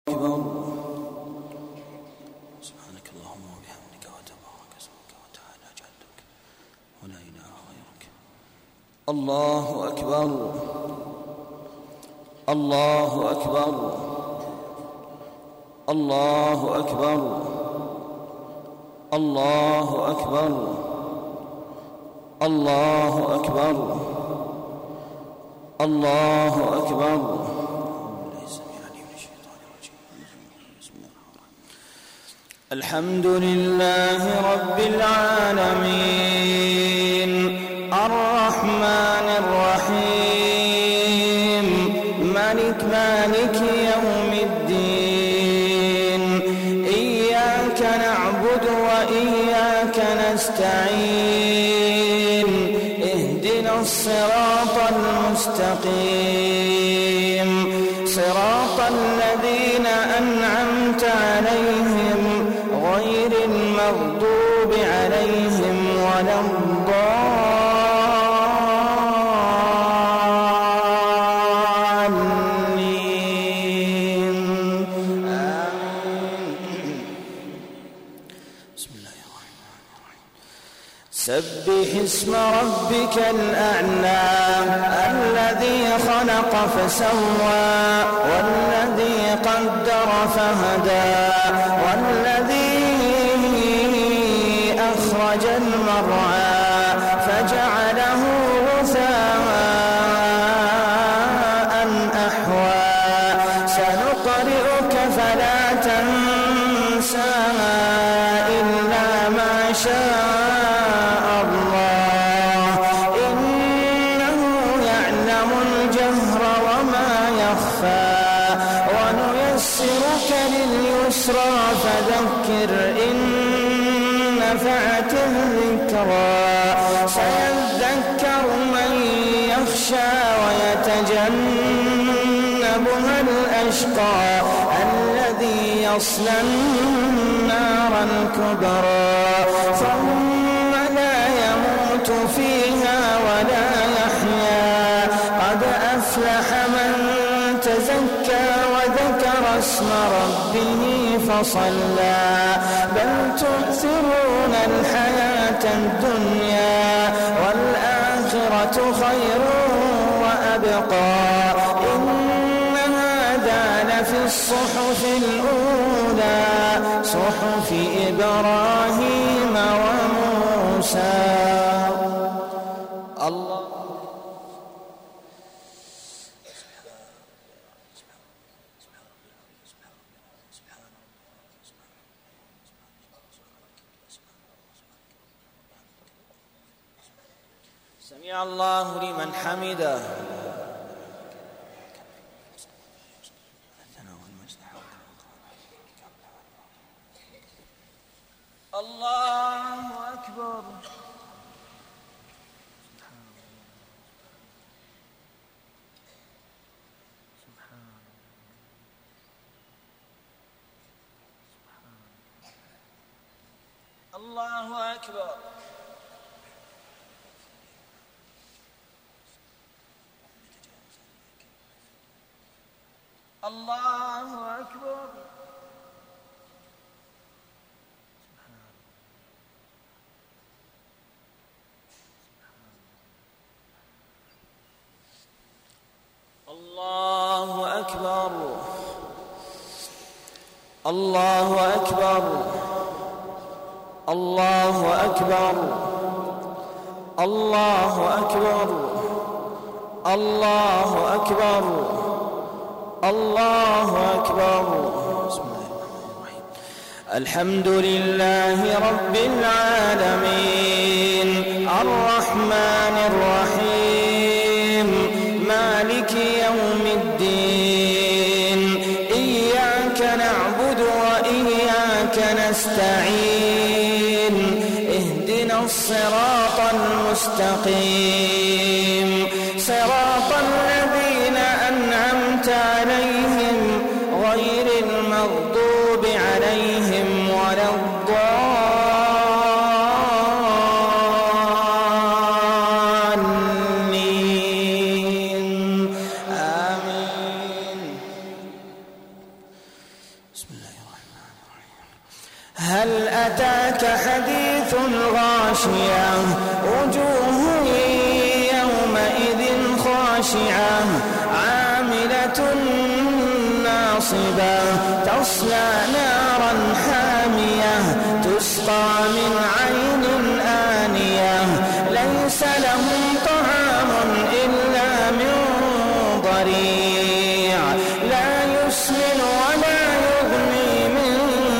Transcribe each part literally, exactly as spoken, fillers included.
سبحانك اللهم وبحمدك وتبارك اسمك وتعالى جدك ولا إله غيرك. الله أكبر الله أكبر الله أكبر الله أكبر الله أكبر الله أكبر. الحمد لله رب العالمين الرحمن الرحيم مالك مالك يوم الدين إياك نعبد وإياك نستعين اهدنا الصراط المستقيم صراط الذين أنعمت عليهم غير المغضوب عليهم ولا الضالين آمين. بسم الله الرحمن الرحيم. سبح اسم ربك الأعلى الذي خلق فسوى والذي قدر فهدى والذي أخرج المرعى فجعله غثاء أحوى سنقرئك فلا تنسى إلا ما شاء الله إنه يعلم الجهر وما يخفى ونيسرك لليسرى فذكر إن نفعت الذكرى سيذكر من يخشى ويتجنبها الأشقى الذي يصلى النار الكبرى ثم لا يموت فيها ولا يحيا قد أفلح من تزكى وذكر اسم ربه فصلى بل تؤثرون الحياة الدنيا والآخرة خير وأبقى إن هذا لفي الصحف الأولى صحف إبراهيم وموسى. الله سمع الله لمن حمده. الله أكبر. الله أكبر. الله أكبر. الله أكبر. الله أكبر. الله أكبر. الله أكبر. الله أكبر. الله أكبر. بسم الله الرحمن الرحيم. الحمد لله رب العالمين الرحمن الرحيم مالك يوم الدين إياك نعبد وإياك نستعين اهدنا الصراط المستقيم صراط الذين أنعمت عليهم غير المغضوب عليهم ولا الضالين. آمين. هل أتاك حديث الغاشية وجوه يومئذ خاشعة عاملة ناصبة تصلى نارا حامية تسقى من عين آنية ليس لهم طعام إلا من ضريع لا يسمن ولا يغني من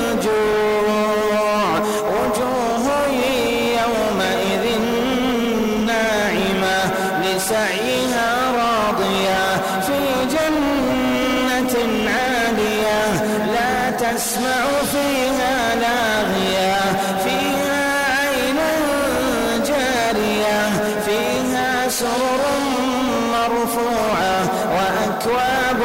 جوع وجوه يومئذ ناعمة لسعيها راضية في جنة عالية لا تسمع فيها لاغية فيها عين جارية فيها سرر مرفوعة وأكواب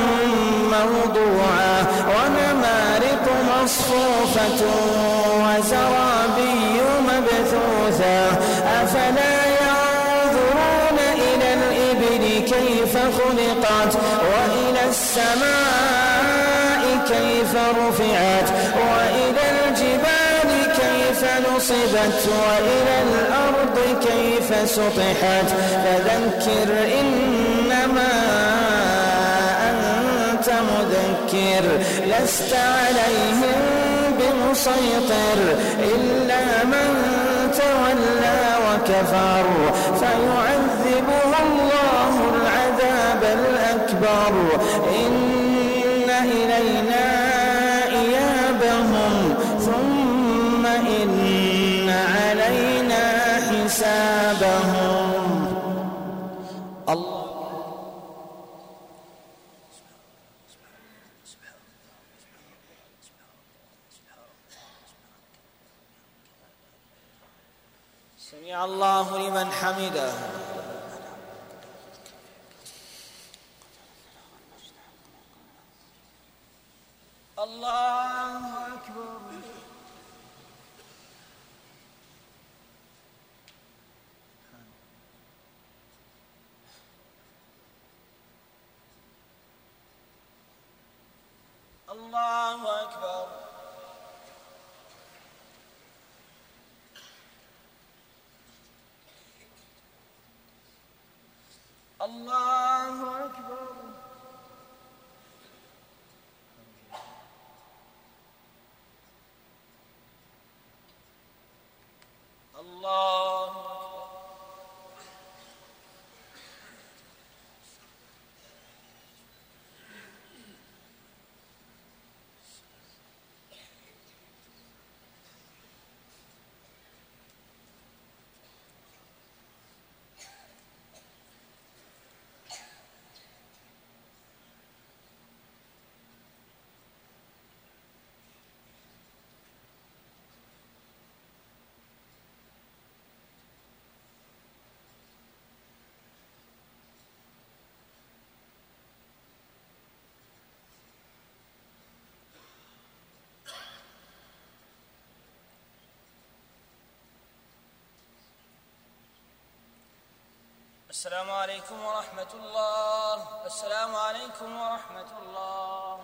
موضوعة ونمارق مصفوفة وزرابي مبثوثة أفلا ينظرون إلى الإبل كيف خلقت وإلى السماء كيف رفعت وإلى الجبال كيف نصبت وإلى الأرض كيف سطحت فذكر إنما أنت مذكر لست عليهم بمسيطر إلا من تولى وكفر فيعذبه الله العذاب الأكبر إن إلينا إيابهم ثم إن علينا حسابهم. الله سمع الله لمن حمده. الله أكبر. الله أكبر. الله أكبر. الله أكبر. السلام عليكم ورحمة الله. السلام عليكم ورحمة الله.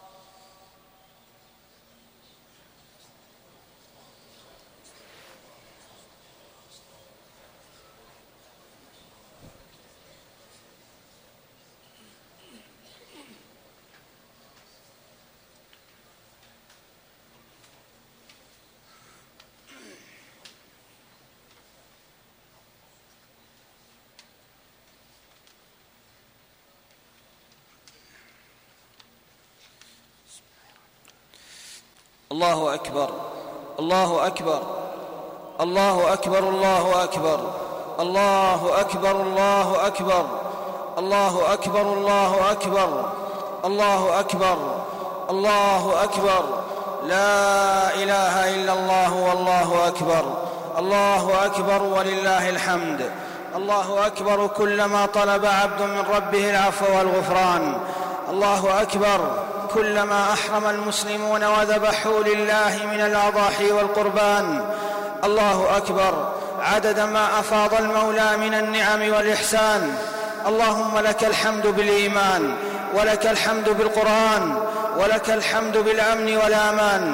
الله أكبر. الله أكبر. الله أكبر. الله أكبر. الله أكبر. الله أكبر. الله أكبر. الله أكبر. الله أكبر. الله أكبر. لا إله إلا الله والله أكبر. الله أكبر ولله الحمد. الله أكبر كلما طلب عبد من ربه العفو والغفران. الله أكبر كلما أحرم المسلمون وذبحوا لله من الأضاحي والقربان. الله أكبر عدد ما أفاض المولى من النعم والإحسان. اللهم لك الحمد بالإيمان ولك الحمد بالقرآن ولك الحمد بالأمن والأمان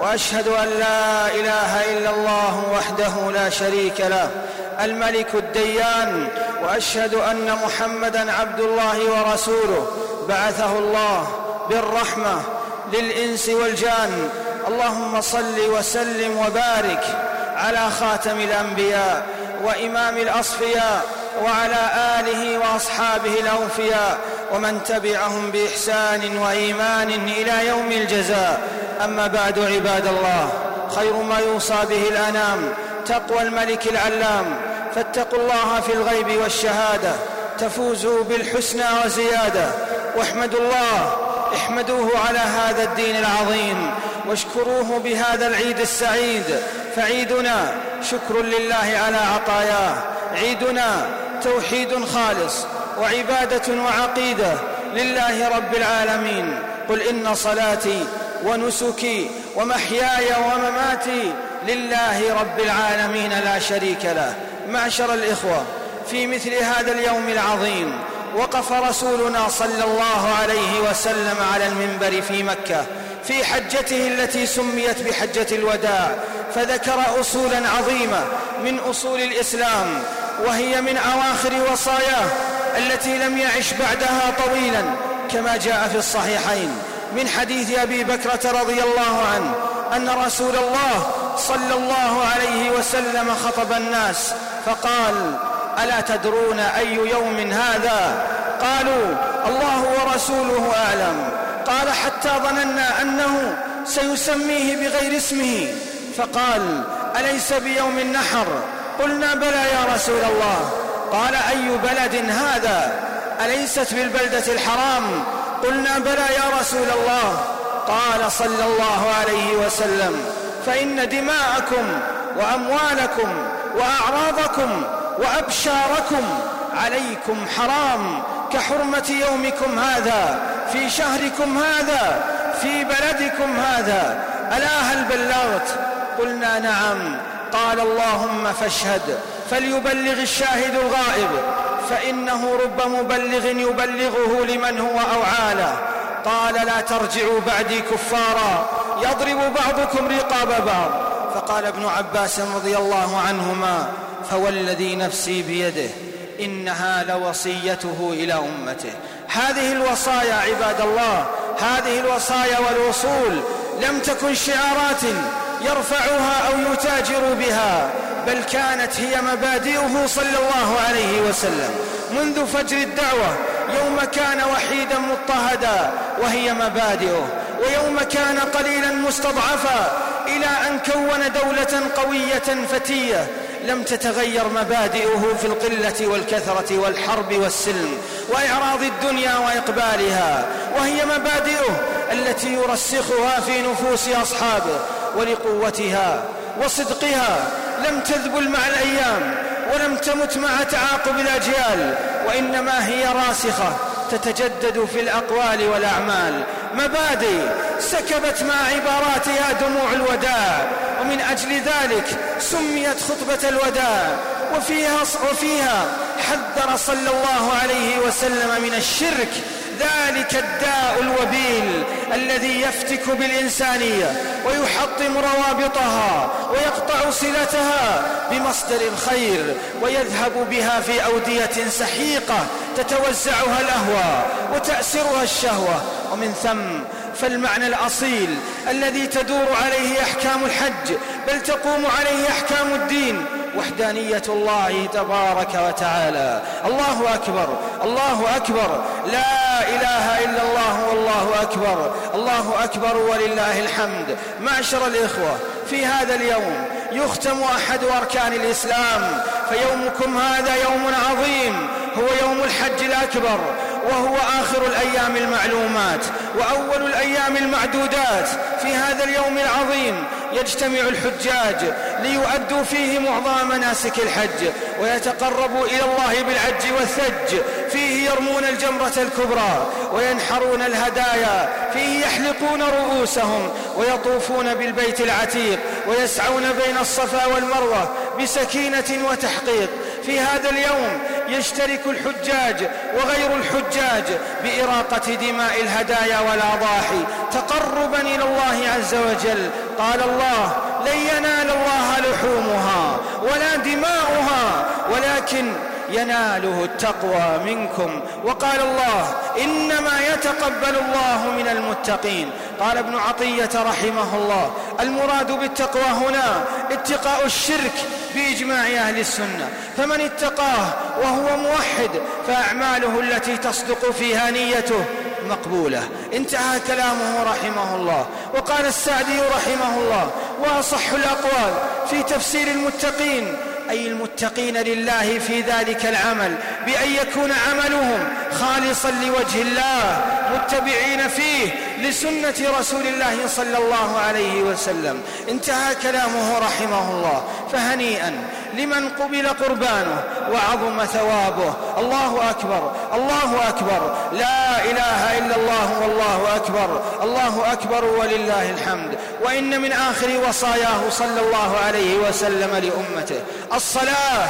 وأشهد أن لا إله إلا الله وحده لا شريك له الملك الديان، وأشهد أن محمدًا عبد الله ورسوله بعثه الله بالرحمة للإنس والجان. اللهم صل وسلم وبارك على خاتم الأنبياء وإمام الأصفياء وعلى آله وأصحابه الأوفياء ومن تبعهم بإحسان وإيمان إلى يوم الجزاء. أما بعد، عباد الله، خير ما يوصى به الأنام تقوى الملك العلام، فاتقوا الله في الغيب والشهادة تفوزوا بالحسنى وزيادة. واحمدوا الله، احمدوه على هذا الدين العظيم، واشكروه بهذا العيد السعيد، فعيدنا شكر لله على عطاياه، عيدنا توحيد خالص وعبادة وعقيدة لله رب العالمين. قل إن صلاتي ونسكي ومحياي ومماتي لله رب العالمين لا شريك له. معشر الإخوة، في مثل هذا اليوم العظيم وقف رسولنا صلى الله عليه وسلم على المنبر في مكة في حجته التي سميت بحجة الوداع، فذكر أصولا عظيمة من أصول الإسلام، وهي من أواخر وصاياه التي لم يعش بعدها طويلا، كما جاء في الصحيحين من حديث أبي بكرة رضي الله عنه أن رسول الله صلى الله عليه وسلم خطب الناس فقال: ألا تدرون أي يوم هذا؟ قالوا: الله ورسوله أعلم. قال: حتى ظننا أنه سيسميه بغير اسمه، فقال: أليس بيوم النحر؟ قلنا: بلى يا رسول الله. قال: أي بلد هذا؟ أليست بالبلدة الحرام؟ قلنا: بلى يا رسول الله. قال صلى الله عليه وسلم: فإن دماءكم وأموالكم وأعراضكم وأبشاركم عليكم حرام كحرمة يومكم هذا في شهركم هذا في بلدكم هذا. ألا هل بلغت؟ قلنا: نعم. قال: اللهم فاشهد، فليبلغ الشاهد الغائب، فإنه رب مبلغ يبلغه لمن هو أوعى. قال: لا ترجعوا بعدي كفارا يضرب بعضكم رقاب بعض. فقال ابن عباس رضي الله عنهما: فوالذي نفسي بيده إنها لوصيته إلى أمته. هذه الوصايا عباد الله، هذه الوصايا والوصول لم تكن شعارات يرفعها أو يتاجر بها، بل كانت هي مبادئه صلى الله عليه وسلم منذ فجر الدعوة، يوم كان وحيدا مضطهدا وهي مبادئه، ويوم كان قليلا مستضعفا إلى أن كون دولة قوية فتية لم تتغير مبادئه في القلة والكثرة والحرب والسلم وإعراض الدنيا وإقبالها، وهي مبادئه التي يرسخها في نفوس أصحابه، ولقوتها وصدقها لم تذبل مع الأيام ولم تمت مع تعاقب الأجيال، وإنما هي راسخة تتجدد في الأقوال والأعمال. مبادئ سكبت مع عباراتها دموع الوداع، ومن أجل ذلك سميت خطبة الوداع، وفيها, وفيها حذر صلى الله عليه وسلم من الشرك، ذلك الداء الوبيل الذي يفتك بالإنسانية ويحطم روابطها ويقطع صلتها بمصدر الخير، ويذهب بها في أودية سحيقة تتوزعها الأهواء وتأسرها الشهوة. ومن ثم فالمعنى الأصيل الذي تدور عليه أحكام الحج، بل تقوم عليه أحكام الدين، وحدانية الله تبارك وتعالى. الله أكبر، الله أكبر، لا إله إلا الله والله أكبر، الله أكبر ولله الحمد. معشر الإخوة، في هذا اليوم يختم أحد أركان الإسلام، فيومكم هذا يوم عظيم، هو يوم الحج الأكبر، وهو آخر الأيام المعلومات وأول الأيام المعدودات. في هذا اليوم العظيم يجتمع الحجاج ليؤدوا فيه معظم مناسك الحج، ويتقربوا إلى الله بالعج والثج. فيه يرمون الجمرة الكبرى وينحرون الهدايا، فيه يحلقون رؤوسهم ويطوفون بالبيت العتيق ويسعون بين الصفا والمروة بسكينة وتحقيق. في هذا اليوم يشترك الحجاج وغير الحجاج بإراقة دماء الهدايا والأضاحي تقربا إلى الله عز وجل. قال الله: لن ينال الله لحومها ولا دماؤها ولكن يناله التقوى منكم. وقال الله: إنما يتقبل الله من المتقين. قال ابن عطية رحمه الله: المراد بالتقوى هنا اتقاء الشرك بإجماع أهل السنة، فمن اتقاه وهو موحد فأعماله التي تصدق فيها نيته مقبولة. انتهى كلامه رحمه الله. وقال السعدي رحمه الله: وأصح الأقوال في تفسير المتقين أي المتقين لله في ذلك العمل بأن يكون عملهم خالصا لوجه الله متبعين فيه لسنة رسول الله صلى الله عليه وسلم. انتهى كلامه رحمه الله. فهنيئا لمن قبل قربانه وعظم ثوابه. الله أكبر، الله أكبر، لا إله إلا الله والله أكبر، الله أكبر ولله الحمد. وإن من آخر وصاياه صلى الله عليه وسلم لأمته: الصلاة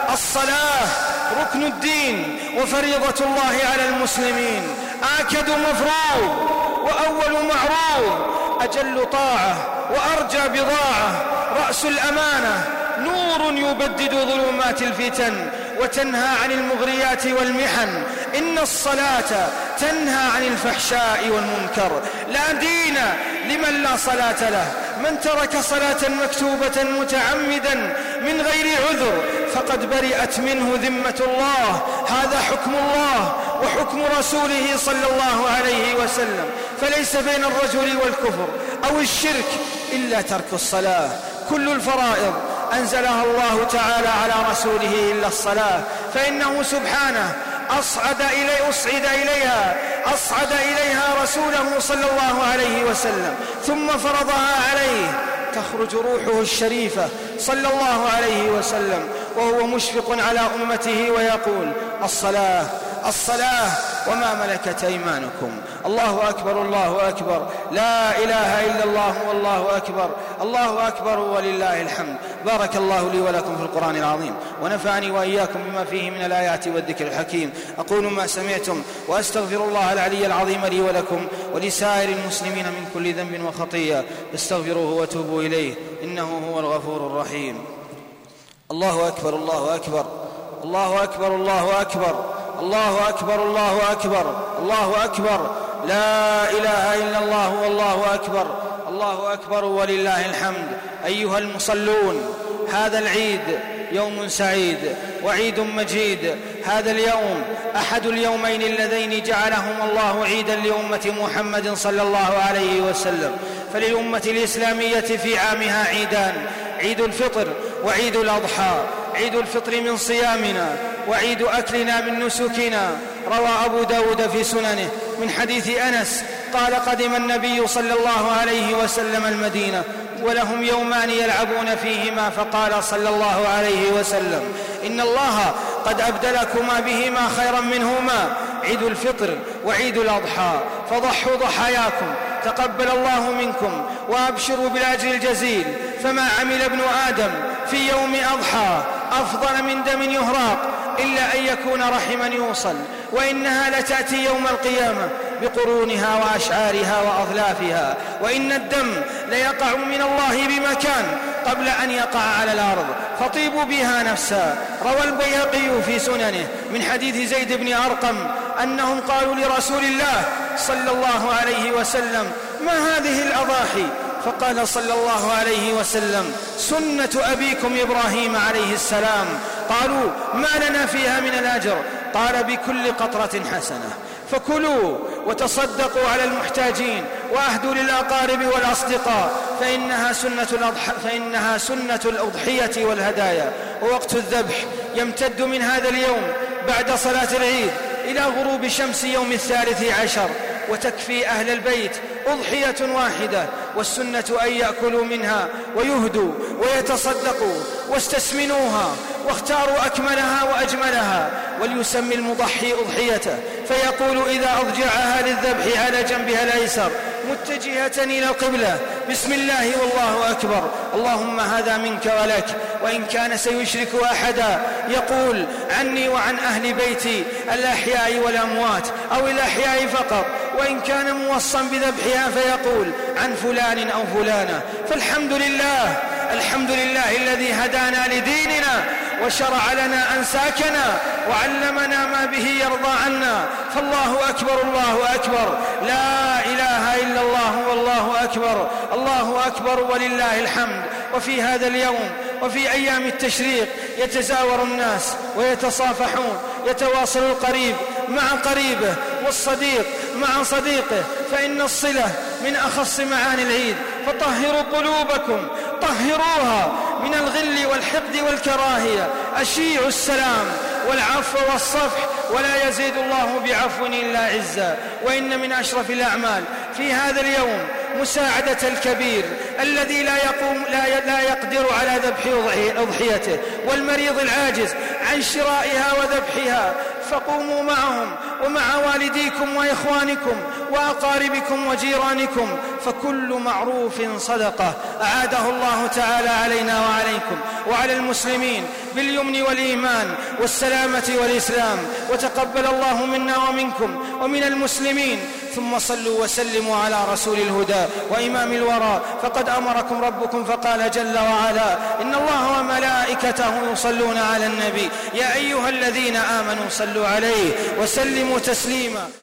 الصلاة ركن الدين وفريضة الله على المسلمين، آكد مفروض وأول معروض، أجل طاعة وأرجى بضاعة، رأس الأمانة، نور يبدد ظلمات الفتن وتنهى عن المغريات والمحن. إن الصلاة تنهى عن الفحشاء والمنكر. لا دين لمن لا صلاة له. من ترك صلاة مكتوبة متعمدا من غير عذر فقد برئت منه ذمة الله. هذا حكم الله وحكم رسوله صلى الله عليه وسلم. فليس بين الرجل والكفر أو الشرك إلا ترك الصلاة. كل الفرائض أنزلها الله تعالى على رسوله إلا الصلاة، فإنه سبحانه أصعد إلي أصعد إليها أصعد إليها رسوله صلى الله عليه وسلم ثم فرضها عليه. تخرج روحه الشريفة صلى الله عليه وسلم وهو مشفق على أمته ويقول: الصلاة الصلاة وما ملكت أيمانكم. الله أكبر، الله أكبر، لا إله إلا الله والله أكبر، الله أكبر ولله الحمد. بارك الله لي ولكم في القرآن العظيم ونفعني وإياكم بما فيه من الآيات والذكر الحكيم. أقول ما سمعتم وأستغفر الله العلي العظيم لي ولكم ولسائر المسلمين من كل ذنب وخطيئة، فاستغفروه وتوبوا إليه إنه هو الغفور الرحيم. الله أكبر، الله أكبر، الله أكبر، الله أكبر، الله أكبر، الله أكبر، الله أكبر، لا إله إلا الله والله أكبر، الله أكبر ولله الحمد. أيها المصلون، هذا العيد يوم سعيد وعيد مجيد. هذا اليوم أحد اليومين اللذين جعلهم الله عيدا لأمة محمد صلى الله عليه وسلم. فللأمة الإسلامية في عامها عيدان: عيد الفطر وعيد الأضحى. عيد الفطر من صيامنا وعيد أكلنا من نسكنا. روى أبو داود في سننه من حديث أنس قال: قدم النبي صلى الله عليه وسلم المدينة ولهم يومان يلعبون فيهما، فقال صلى الله عليه وسلم: إن الله قد أبدلكما بهما خيرا منهما، عيد الفطر وعيد الأضحى، فضحوا ضحاياكم تقبل الله منكم وأبشروا بالأجر الجزيل. فما عمل ابن آدم في يوم أضحى أفضل من دم يهراق إلا أن يكون رحما يوصل، وإنها لتأتي يوم القيامة بقرونها وأشعارها وأظلافها، وإن الدم ليقع من الله بمكان قبل أن يقع على الأرض، فطيبوا بها نفسا. روى البيهقي في سننه من حديث زيد بن أرقم أنهم قالوا لرسول الله صلى الله عليه وسلم: ما هذه الأضاحي؟ فقال صلى الله عليه وسلم: سنة أبيكم إبراهيم عليه السلام. قالوا: ما لنا فيها من الأجر؟ قال: بكل قطرة حسنة. فكلوا وتصدقوا على المحتاجين وأهدوا للأقارب والأصدقاء، فإنها سنة الأضح... فإنها سنة الأضحية والهدايا. ووقت الذبح يمتد من هذا اليوم بعد صلاة العيد إلى غروب شمس يوم الثالث عشر، وتكفي أهل البيت أضحية واحدة، والسنة أن يأكلوا منها ويهدوا ويتصدقوا واستسمنوها واختاروا أكملها وأجملها، وليسمي المضحي أضحيته، فيقول إذا أضجعها للذبح على جنبها الأيسر: متجهة إلى القبلة، بسم الله والله أكبر، اللهم هذا منك ولك. وإن كان سيشرك أحدا يقول عني وعن أهل بيتي الأحياء والأموات أو الأحياء فقط، وإن كان موصا بذبحها فيقول عن فلان أو فلانة. فالحمد لله، الحمد لله الذي هدانا لديننا وشرع لنا أنساكنا وعلمنا ما به يرضى عنا. فالله أكبر، الله أكبر، لا إله إلا الله والله أكبر، الله أكبر ولله الحمد. وفي هذا اليوم وفي أيام التشريق يتزاور الناس ويتصافحون، يتواصل القريب مع قريبه والصديق مع صديقه، فإن الصلة من أخص معاني العيد. فطهروا قلوبكم، طهروها من الغل والحقد والكراهية، أشيعوا السلام والعفو والصفح، ولا يزيد الله بعفو إلا عزا. وإن من أشرف الأعمال في هذا اليوم مساعدة الكبير الذي لا يقوم لا لا يقدر على ذبح أضحيته، والمريض العاجز عن شرائها وذبحها، فقوموا معهم ومع والديكم وإخوانكم وأقاربكم وجيرانكم، فكل معروف صدقة أعاده الله تعالى علينا وعليكم وعلى المسلمين باليمن والإيمان والسلامة والإسلام. وتقبل الله منا ومنكم ومن المسلمين. ثم صلوا وسلموا على رسول الهدى وإمام الورى، فقد أمركم ربكم فقال جل وعلا: إن الله وملائكته يصلون على النبي يا أيها الذين آمنوا صلوا عليه وسلموا تسليما.